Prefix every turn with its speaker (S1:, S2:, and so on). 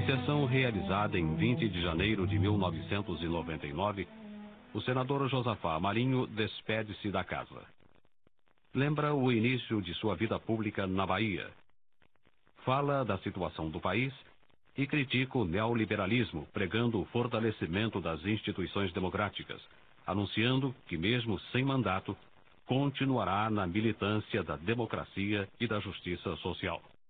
S1: sessão realizada em 20 de janeiro de 1999, o senador Josafá Marinho despede-se da casa. Lembra o início de sua vida pública na Bahia. Fala da situação do país e critica o neoliberalismo, pregando o fortalecimento das instituições democráticas, anunciando que, mesmo sem mandato, continuará na militância da democracia e da justiça social.